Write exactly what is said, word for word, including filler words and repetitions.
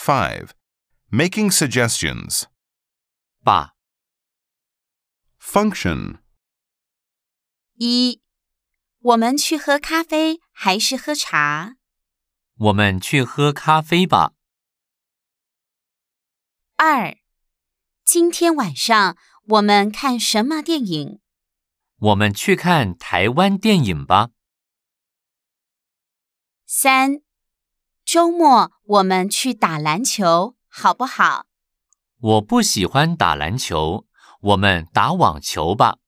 five. Making suggestions. 爸， Function. 一，我们去喝咖啡还是喝茶？ 我们去喝咖啡吧。 二，今天晚上我们看什么电影？ 我们去看台湾电影吧。 三，周末我们去打篮球，好不好？ 我不喜欢打篮球，我们打网球吧。